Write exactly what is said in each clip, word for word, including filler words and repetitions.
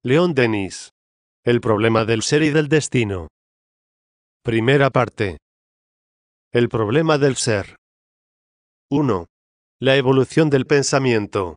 León Denis. El problema del ser y del destino. Primera parte. El problema del ser. uno. La evolución del pensamiento.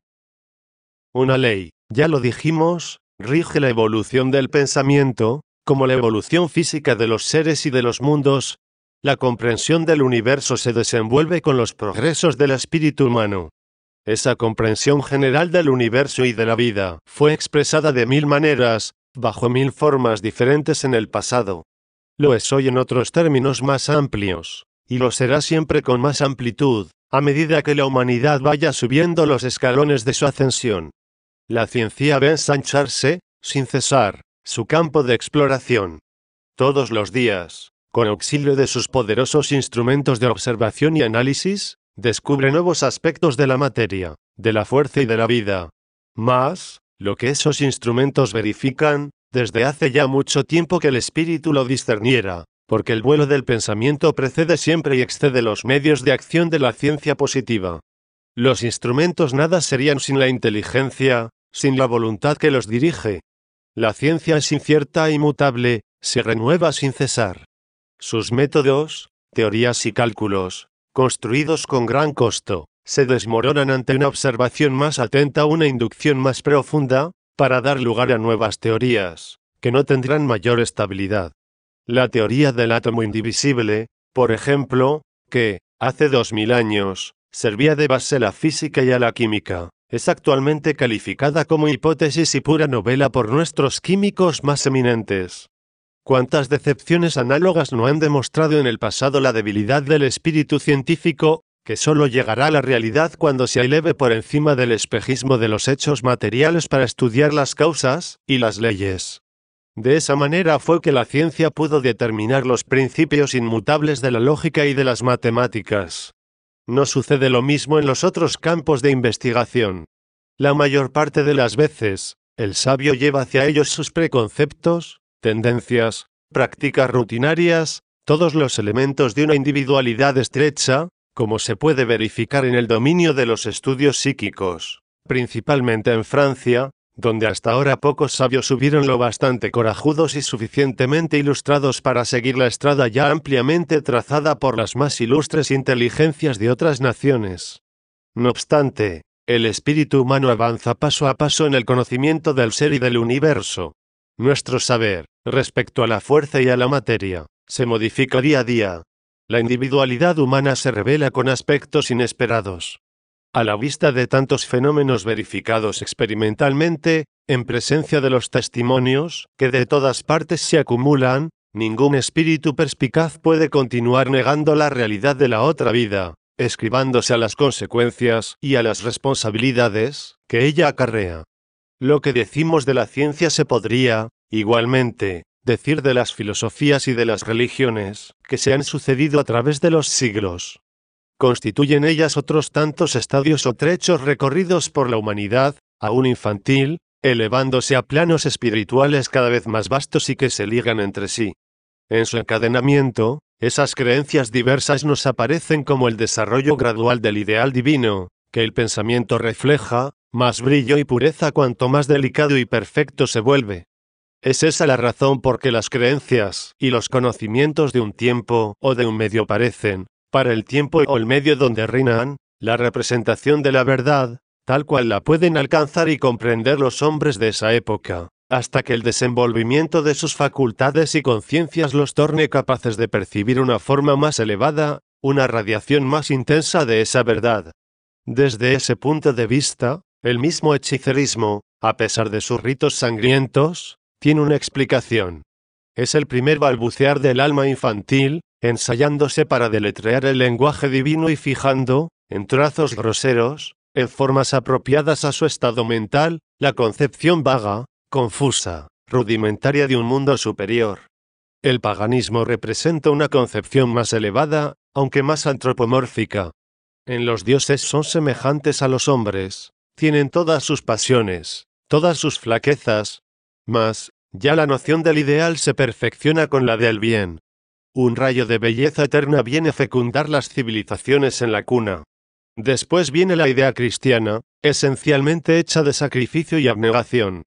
Una ley, ya lo dijimos, rige la evolución del pensamiento, como la evolución física de los seres y de los mundos. La comprensión del universo se desenvuelve con los progresos del espíritu humano. Esa comprensión general del universo y de la vida fue expresada de mil maneras, bajo mil formas diferentes en el pasado. Lo es hoy en otros términos más amplios, y lo será siempre con más amplitud, a medida que la humanidad vaya subiendo los escalones de su ascensión. La ciencia ve ensancharse, sin cesar, su campo de exploración. Todos los días, con auxilio de sus poderosos instrumentos de observación y análisis, descubre nuevos aspectos de la materia, de la fuerza y de la vida. Mas, lo que esos instrumentos verifican, desde hace ya mucho tiempo que el espíritu lo discerniera, porque el vuelo del pensamiento precede siempre y excede los medios de acción de la ciencia positiva. Los instrumentos nada serían sin la inteligencia, sin la voluntad que los dirige. La ciencia es incierta e inmutable, se renueva sin cesar. Sus métodos, teorías y cálculos, construidos con gran costo, se desmoronan ante una observación más atenta o una inducción más profunda, para dar lugar a nuevas teorías, que no tendrán mayor estabilidad. La teoría del átomo indivisible, por ejemplo, que, hace dos mil años, servía de base a la física y a la química, es actualmente calificada como hipótesis y pura novela por nuestros químicos más eminentes. ¿Cuántas decepciones análogas no han demostrado en el pasado la debilidad del espíritu científico, que solo llegará a la realidad cuando se eleve por encima del espejismo de los hechos materiales para estudiar las causas y las leyes? De esa manera fue que la ciencia pudo determinar los principios inmutables de la lógica y de las matemáticas. No sucede lo mismo en los otros campos de investigación. La mayor parte de las veces, el sabio lleva hacia ellos sus preconceptos, tendencias, prácticas rutinarias, todos los elementos de una individualidad estrecha, como se puede verificar en el dominio de los estudios psíquicos, principalmente en Francia, donde hasta ahora pocos sabios hubieron lo bastante corajudos y suficientemente ilustrados para seguir la estrada ya ampliamente trazada por las más ilustres inteligencias de otras naciones. No obstante, el espíritu humano avanza paso a paso en el conocimiento del ser y del universo. Nuestro saber, respecto a la fuerza y a la materia, se modifica día a día. La individualidad humana se revela con aspectos inesperados. A la vista de tantos fenómenos verificados experimentalmente, en presencia de los testimonios que de todas partes se acumulan, ningún espíritu perspicaz puede continuar negando la realidad de la otra vida, escribándose a las consecuencias y a las responsabilidades que ella acarrea. Lo que decimos de la ciencia se podría, igualmente, decir de las filosofías y de las religiones, que se han sucedido a través de los siglos. Constituyen ellas otros tantos estadios o trechos recorridos por la humanidad, aún infantil, elevándose a planos espirituales cada vez más vastos y que se ligan entre sí. En su encadenamiento, esas creencias diversas nos aparecen como el desarrollo gradual del ideal divino, que el pensamiento refleja, más brillo y pureza cuanto más delicado y perfecto se vuelve. Es esa la razón por que las creencias y los conocimientos de un tiempo o de un medio parecen, para el tiempo o el medio donde reinan, la representación de la verdad, tal cual la pueden alcanzar y comprender los hombres de esa época, hasta que el desenvolvimiento de sus facultades y conciencias los torne capaces de percibir una forma más elevada, una radiación más intensa de esa verdad. Desde ese punto de vista, el mismo hechicerismo, a pesar de sus ritos sangrientos, tiene una explicación. Es el primer balbucear del alma infantil, ensayándose para deletrear el lenguaje divino y fijando, en trazos groseros, en formas apropiadas a su estado mental, la concepción vaga, confusa, rudimentaria de un mundo superior. El paganismo representa una concepción más elevada, aunque más antropomórfica. En los dioses son semejantes a los hombres, tienen todas sus pasiones, todas sus flaquezas, mas, ya la noción del ideal se perfecciona con la del bien. Un rayo de belleza eterna viene a fecundar las civilizaciones en la cuna. Después viene la idea cristiana, esencialmente hecha de sacrificio y abnegación.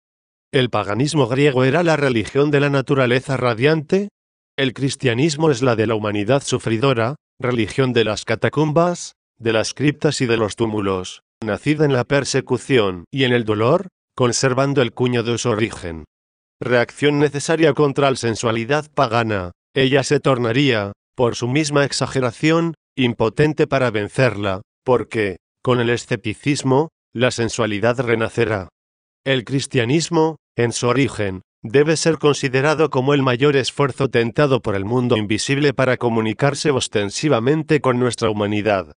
¿El paganismo griego era la religión de la naturaleza radiante? El cristianismo es la de la humanidad sufridora, religión de las catacumbas, de las criptas y de los túmulos, nacida en la persecución y en el dolor, conservando el cuño de su origen. Reacción necesaria contra la sensualidad pagana, ella se tornaría, por su misma exageración, impotente para vencerla, porque, con el escepticismo, la sensualidad renacerá. El cristianismo, en su origen, debe ser considerado como el mayor esfuerzo tentado por el mundo invisible para comunicarse ostensivamente con nuestra humanidad.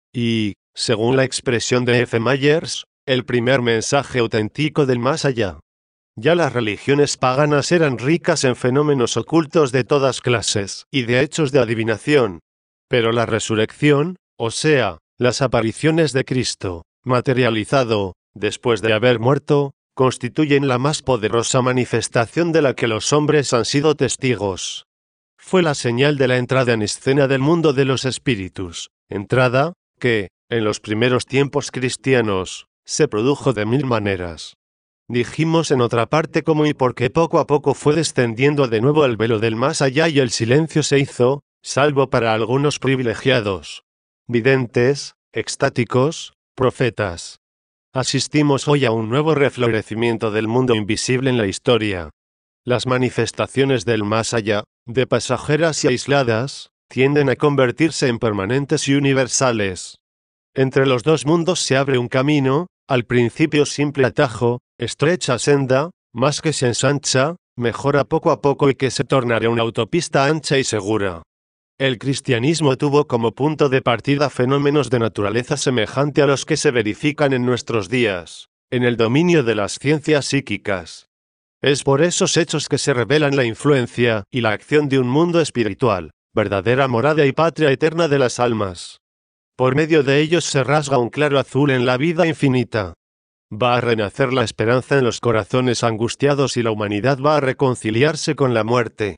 Y, según la expresión de F. Myers, el primer mensaje auténtico del más allá. Ya las religiones paganas eran ricas en fenómenos ocultos de todas clases y de hechos de adivinación. Pero la resurrección, o sea, las apariciones de Cristo, materializado, después de haber muerto, constituyen la más poderosa manifestación de la que los hombres han sido testigos. Fue la señal de la entrada en escena del mundo de los espíritus, entrada, que, en los primeros tiempos cristianos, se produjo de mil maneras. Dijimos en otra parte cómo y por qué poco a poco fue descendiendo de nuevo el velo del más allá y el silencio se hizo, salvo para algunos privilegiados, videntes, extáticos, profetas. Asistimos hoy a un nuevo reflorecimiento del mundo invisible en la historia. Las manifestaciones del más allá, de pasajeras y aisladas, tienden a convertirse en permanentes y universales. Entre los dos mundos se abre un camino, al principio simple atajo, estrecha senda, más que se ensancha, mejora poco a poco y que se tornará una autopista ancha y segura. El cristianismo tuvo como punto de partida fenómenos de naturaleza semejante a los que se verifican en nuestros días, en el dominio de las ciencias psíquicas. Es por esos hechos que se revelan la influencia y la acción de un mundo espiritual, verdadera morada y patria eterna de las almas. Por medio de ellos se rasga un claro azul en la vida infinita. Va a renacer la esperanza en los corazones angustiados y la humanidad va a reconciliarse con la muerte.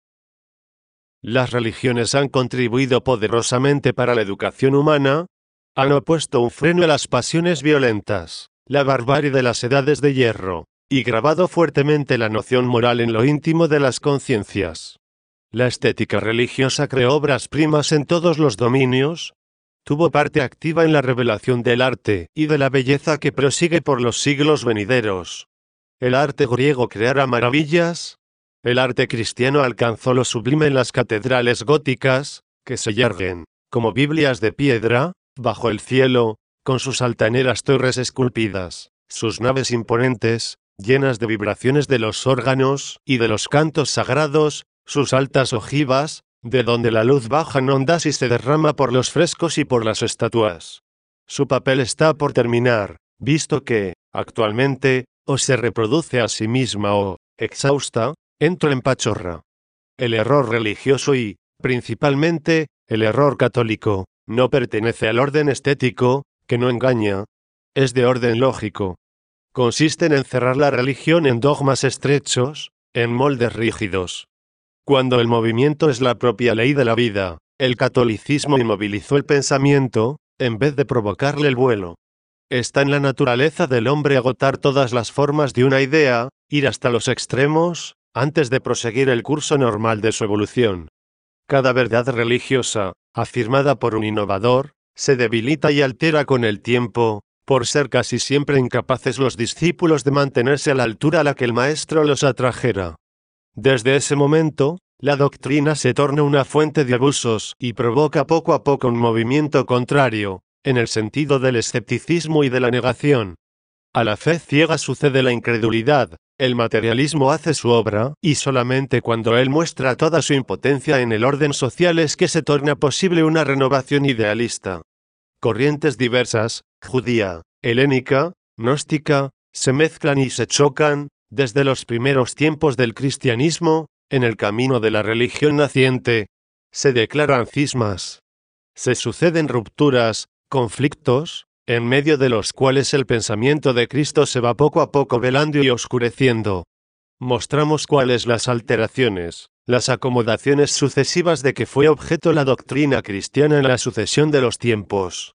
Las religiones han contribuido poderosamente para la educación humana, han opuesto un freno a las pasiones violentas, la barbarie de las edades de hierro, y grabado fuertemente la noción moral en lo íntimo de las conciencias. La estética religiosa creó obras primas en todos los dominios, tuvo parte activa en la revelación del arte y de la belleza que prosigue por los siglos venideros. El arte griego creara maravillas, el arte cristiano alcanzó lo sublime en las catedrales góticas, que se yerguen, como Biblias de piedra, bajo el cielo, con sus altaneras torres esculpidas, sus naves imponentes, llenas de vibraciones de los órganos y de los cantos sagrados, sus altas ojivas, de donde la luz baja en ondas y se derrama por los frescos y por las estatuas. Su papel está por terminar, visto que, actualmente, o se reproduce a sí misma o, exhausta, entra en pachorra. El error religioso y, principalmente, el error católico, no pertenece al orden estético, que no engaña. Es de orden lógico. Consiste en encerrar la religión en dogmas estrechos, en moldes rígidos. Cuando el movimiento es la propia ley de la vida, el catolicismo inmovilizó el pensamiento, en vez de provocarle el vuelo. Está en la naturaleza del hombre agotar todas las formas de una idea, ir hasta los extremos, antes de proseguir el curso normal de su evolución. Cada verdad religiosa, afirmada por un innovador, se debilita y altera con el tiempo, por ser casi siempre incapaces los discípulos de mantenerse a la altura a la que el maestro los atrajera. Desde ese momento, la doctrina se torna una fuente de abusos y provoca poco a poco un movimiento contrario, en el sentido del escepticismo y de la negación. A la fe ciega sucede la incredulidad, el materialismo hace su obra, y solamente cuando él muestra toda su impotencia en el orden social es que se torna posible una renovación idealista. Corrientes diversas, judía, helénica, gnóstica, se mezclan y se chocan, desde los primeros tiempos del cristianismo, en el camino de la religión naciente. Se declaran cismas. Se suceden rupturas, conflictos, en medio de los cuales el pensamiento de Cristo se va poco a poco velando y oscureciendo. Mostramos cuáles las alteraciones, las acomodaciones sucesivas de que fue objeto la doctrina cristiana en la sucesión de los tiempos.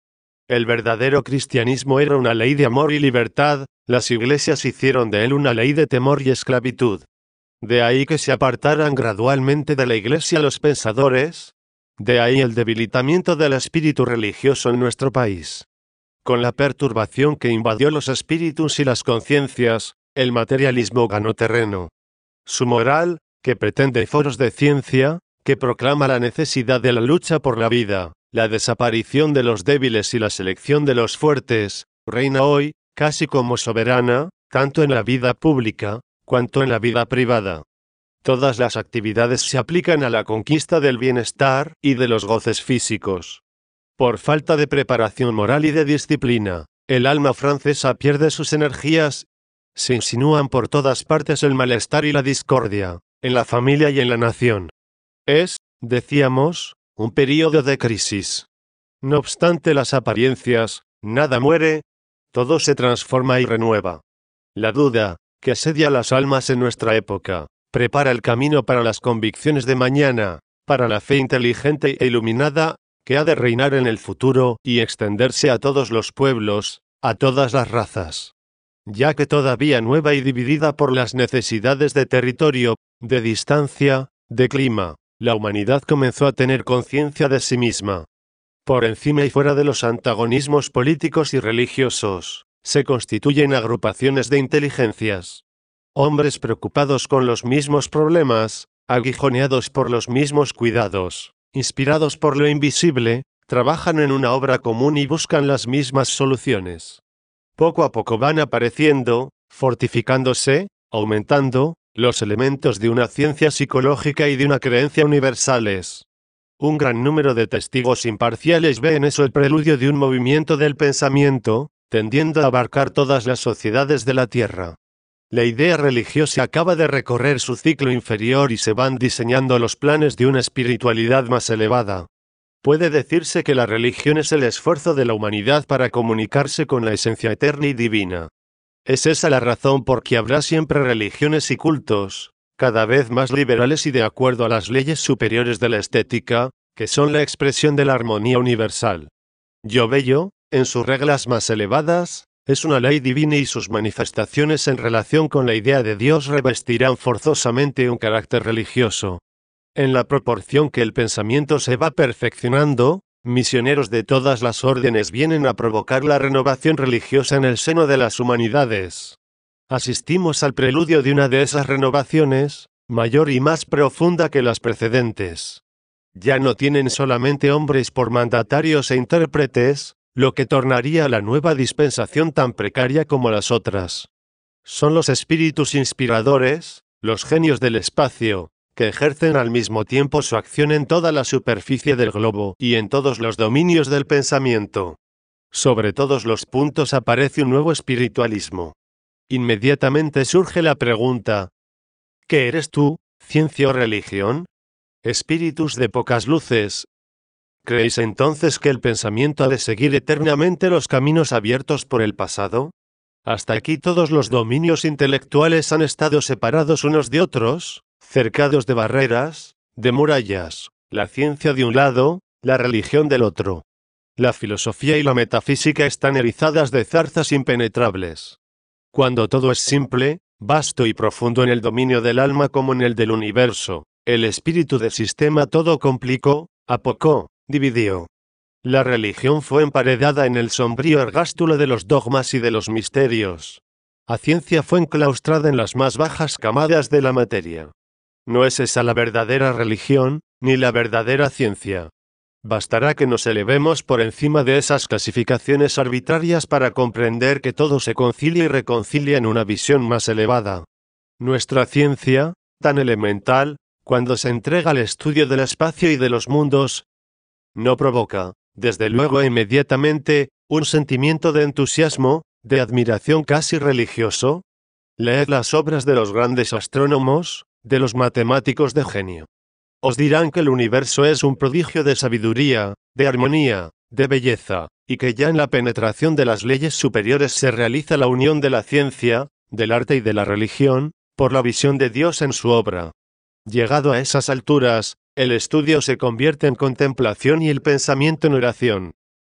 El verdadero cristianismo era una ley de amor y libertad, las iglesias hicieron de él una ley de temor y esclavitud. De ahí que se apartaran gradualmente de la iglesia los pensadores, de ahí el debilitamiento del espíritu religioso en nuestro país. Con la perturbación que invadió los espíritus y las conciencias, el materialismo ganó terreno. Su moral, que pretende foros de ciencia, que proclama la necesidad de la lucha por la vida, la desaparición de los débiles y la selección de los fuertes, reina hoy, casi como soberana, tanto en la vida pública, cuanto en la vida privada. Todas las actividades se aplican a la conquista del bienestar y de los goces físicos. Por falta de preparación moral y de disciplina, el alma francesa pierde sus energías. Se insinúan por todas partes el malestar y la discordia, en la familia y en la nación. Es, decíamos, un período de crisis. No obstante las apariencias, nada muere, todo se transforma y renueva. La duda, que asedia las almas en nuestra época, prepara el camino para las convicciones de mañana, para la fe inteligente e iluminada, que ha de reinar en el futuro y extenderse a todos los pueblos, a todas las razas. Ya que todavía nueva y dividida por las necesidades de territorio, de distancia, de clima, la humanidad comenzó a tener conciencia de sí misma. Por encima y fuera de los antagonismos políticos y religiosos, se constituyen agrupaciones de inteligencias. Hombres preocupados con los mismos problemas, aguijoneados por los mismos cuidados, inspirados por lo invisible, trabajan en una obra común y buscan las mismas soluciones. Poco a poco van apareciendo, fortificándose, aumentando, los elementos de una ciencia psicológica y de una creencia universales. Un gran número de testigos imparciales ve en eso el preludio de un movimiento del pensamiento, tendiendo a abarcar todas las sociedades de la Tierra. La idea religiosa acaba de recorrer su ciclo inferior y se van diseñando los planes de una espiritualidad más elevada. Puede decirse que la religión es el esfuerzo de la humanidad para comunicarse con la esencia eterna y divina. Es esa la razón por que habrá siempre religiones y cultos, cada vez más liberales y de acuerdo a las leyes superiores de la estética, que son la expresión de la armonía universal. Yo bello, en sus reglas más elevadas, es una ley divina y sus manifestaciones en relación con la idea de Dios revestirán forzosamente un carácter religioso. En la proporción que el pensamiento se va perfeccionando, misioneros de todas las órdenes vienen a provocar la renovación religiosa en el seno de las humanidades. Asistimos al preludio de una de esas renovaciones, mayor y más profunda que las precedentes. Ya no tienen solamente hombres por mandatarios e intérpretes, lo que tornaría a la nueva dispensación tan precaria como las otras. Son los espíritus inspiradores, los genios del espacio, que ejercen al mismo tiempo su acción en toda la superficie del globo y en todos los dominios del pensamiento. Sobre todos los puntos aparece un nuevo espiritualismo. Inmediatamente surge la pregunta: ¿qué eres tú, ciencia o religión? Espíritus de pocas luces. ¿Creéis entonces que el pensamiento ha de seguir eternamente los caminos abiertos por el pasado? Hasta aquí todos los dominios intelectuales han estado separados unos de otros, cercados de barreras, de murallas, la ciencia de un lado, la religión del otro. La filosofía y la metafísica están erizadas de zarzas impenetrables. Cuando todo es simple, vasto y profundo en el dominio del alma como en el del universo, el espíritu del sistema todo complicó, apocó, dividió. La religión fue emparedada en el sombrío ergástulo de los dogmas y de los misterios. La ciencia fue enclaustrada en las más bajas camadas de la materia. No es esa la verdadera religión, ni la verdadera ciencia. Bastará que nos elevemos por encima de esas clasificaciones arbitrarias para comprender que todo se concilia y reconcilia en una visión más elevada. Nuestra ciencia, tan elemental, cuando se entrega al estudio del espacio y de los mundos, no provoca, desde luego e inmediatamente, un sentimiento de entusiasmo, de admiración casi religioso. Leed las obras de los grandes astrónomos, de los matemáticos de genio. Os dirán que el universo es un prodigio de sabiduría, de armonía, de belleza, y que ya en la penetración de las leyes superiores se realiza la unión de la ciencia, del arte y de la religión, por la visión de Dios en su obra. Llegado a esas alturas, el estudio se convierte en contemplación y el pensamiento en oración.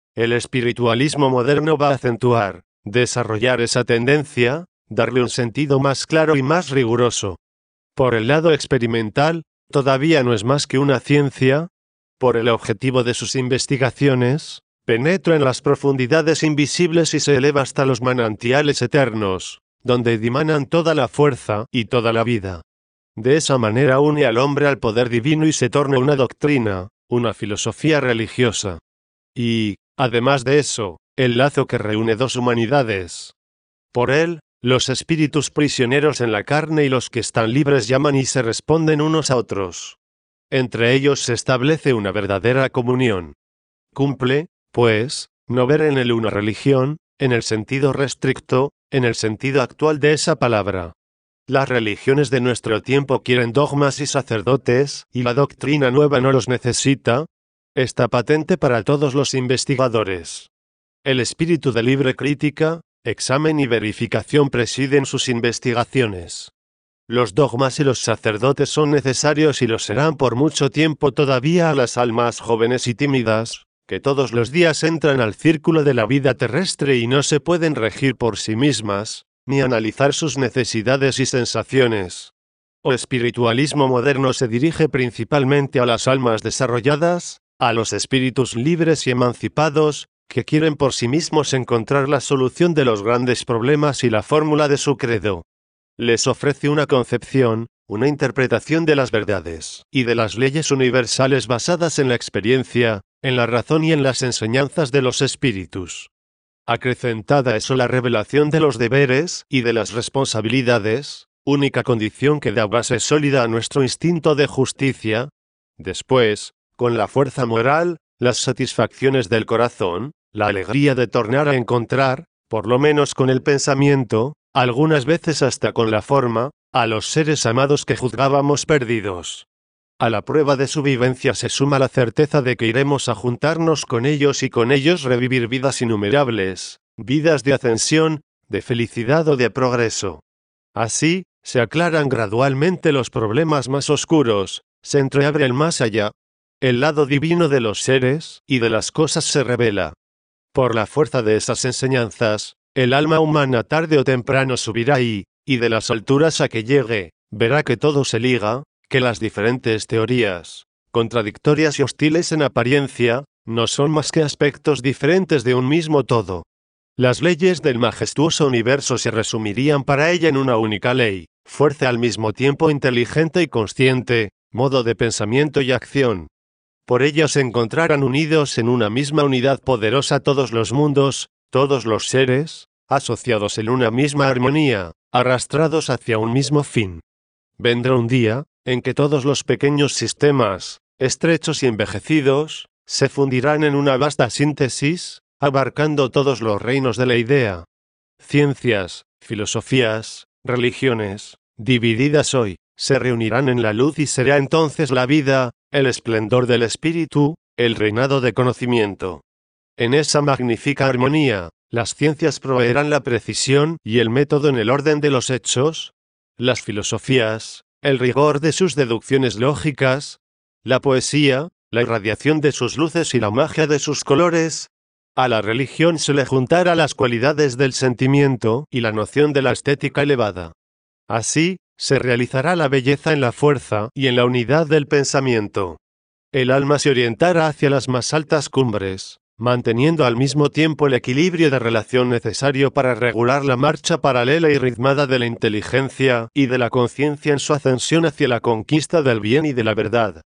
El espiritualismo moderno va a acentuar, desarrollar esa tendencia, darle un sentido más claro y más riguroso. Por el lado experimental, todavía no es más que una ciencia. Por el objetivo de sus investigaciones, penetra en las profundidades invisibles y se eleva hasta los manantiales eternos, donde dimanan toda la fuerza y toda la vida. De esa manera une al hombre al poder divino y se torna una doctrina, una filosofía religiosa. Y, además de eso, el lazo que reúne dos humanidades. Por él, los espíritus prisioneros en la carne y los que están libres llaman y se responden unos a otros. Entre ellos se establece una verdadera comunión. Cumple, pues, no ver en él una religión, en el sentido restricto, en el sentido actual de esa palabra. Las religiones de nuestro tiempo quieren dogmas y sacerdotes, y la doctrina nueva no los necesita. Está patente para todos los investigadores. El espíritu de libre crítica, examen y verificación presiden sus investigaciones. Los dogmas y los sacerdotes son necesarios y lo serán por mucho tiempo todavía a las almas jóvenes y tímidas, que todos los días entran al círculo de la vida terrestre y no se pueden regir por sí mismas, ni analizar sus necesidades y sensaciones. El espiritualismo moderno se dirige principalmente a las almas desarrolladas, a los espíritus libres y emancipados, que quieren por sí mismos encontrar la solución de los grandes problemas y la fórmula de su credo. Les ofrece una concepción, una interpretación de las verdades y de las leyes universales basadas en la experiencia, en la razón y en las enseñanzas de los espíritus. Acrecentada eso la revelación de los deberes y de las responsabilidades, única condición que da base sólida a nuestro instinto de justicia. Después, con la fuerza moral, las satisfacciones del corazón, la alegría de tornar a encontrar, por lo menos con el pensamiento, algunas veces hasta con la forma, a los seres amados que juzgábamos perdidos. A la prueba de su vivencia se suma la certeza de que iremos a juntarnos con ellos y con ellos revivir vidas innumerables, vidas de ascensión, de felicidad o de progreso. Así, se aclaran gradualmente los problemas más oscuros, se entreabre el más allá. El lado divino de los seres y de las cosas se revela. Por la fuerza de esas enseñanzas, el alma humana tarde o temprano subirá y, y de las alturas a que llegue, verá que todo se liga, que las diferentes teorías, contradictorias y hostiles en apariencia, no son más que aspectos diferentes de un mismo todo. Las leyes del majestuoso universo se resumirían para ella en una única ley, fuerza al mismo tiempo inteligente y consciente, modo de pensamiento y acción. Por ella se encontrarán unidos en una misma unidad poderosa todos los mundos, todos los seres, asociados en una misma armonía, arrastrados hacia un mismo fin. Vendrá un día, en que todos los pequeños sistemas, estrechos y envejecidos, se fundirán en una vasta síntesis, abarcando todos los reinos de la idea. Ciencias, filosofías, religiones, divididas hoy, se reunirán en la luz y será entonces la vida, el esplendor del espíritu, el reinado de conocimiento. En esa magnífica armonía, las ciencias proveerán la precisión y el método en el orden de los hechos, las filosofías, el rigor de sus deducciones lógicas, la poesía, la irradiación de sus luces y la magia de sus colores. A la religión se le juntará las cualidades del sentimiento y la noción de la estética elevada. Así, se realizará la belleza en la fuerza y en la unidad del pensamiento. El alma se orientará hacia las más altas cumbres, manteniendo al mismo tiempo el equilibrio de relación necesario para regular la marcha paralela y ritmada de la inteligencia y de la conciencia en su ascensión hacia la conquista del bien y de la verdad.